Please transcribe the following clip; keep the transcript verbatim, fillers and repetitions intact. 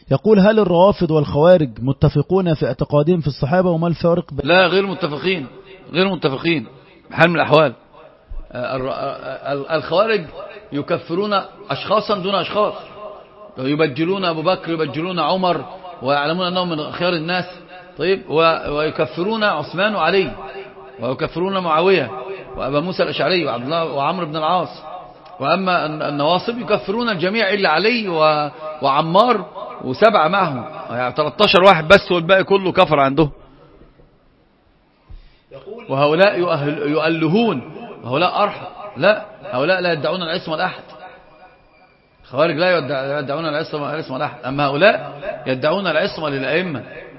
يقول هل الروافض والخوارج متفقون في اعتقادهم في الصحابة وما الفارق بين؟ لا، غير متفقين، غير متفقين بحال من الأحوال. الخوارج يكفرون أشخاصا دون أشخاص، يبجلون أبو بكر، يبجلون عمر، ويعلمون أنهم من خيار الناس. طيب، ويكفرون عثمان وعلي، ويكفرون معاوية وأبا موسى الأشعري وعبد الله وعمرو بن العاص. وأما النواصب يكفرون الجميع إلا علي وعمار وسبعة معهم، يعني ثلاثة عشر واحد بس، والباقي كله كفر عنده. وهؤلاء يؤلهون، هؤلاء أرحى. لا، هؤلاء لا يدعون العصمة لأحد. الخوارج لا يدعون العصمة لأحد، أما هؤلاء يدعون العصمة للأئمة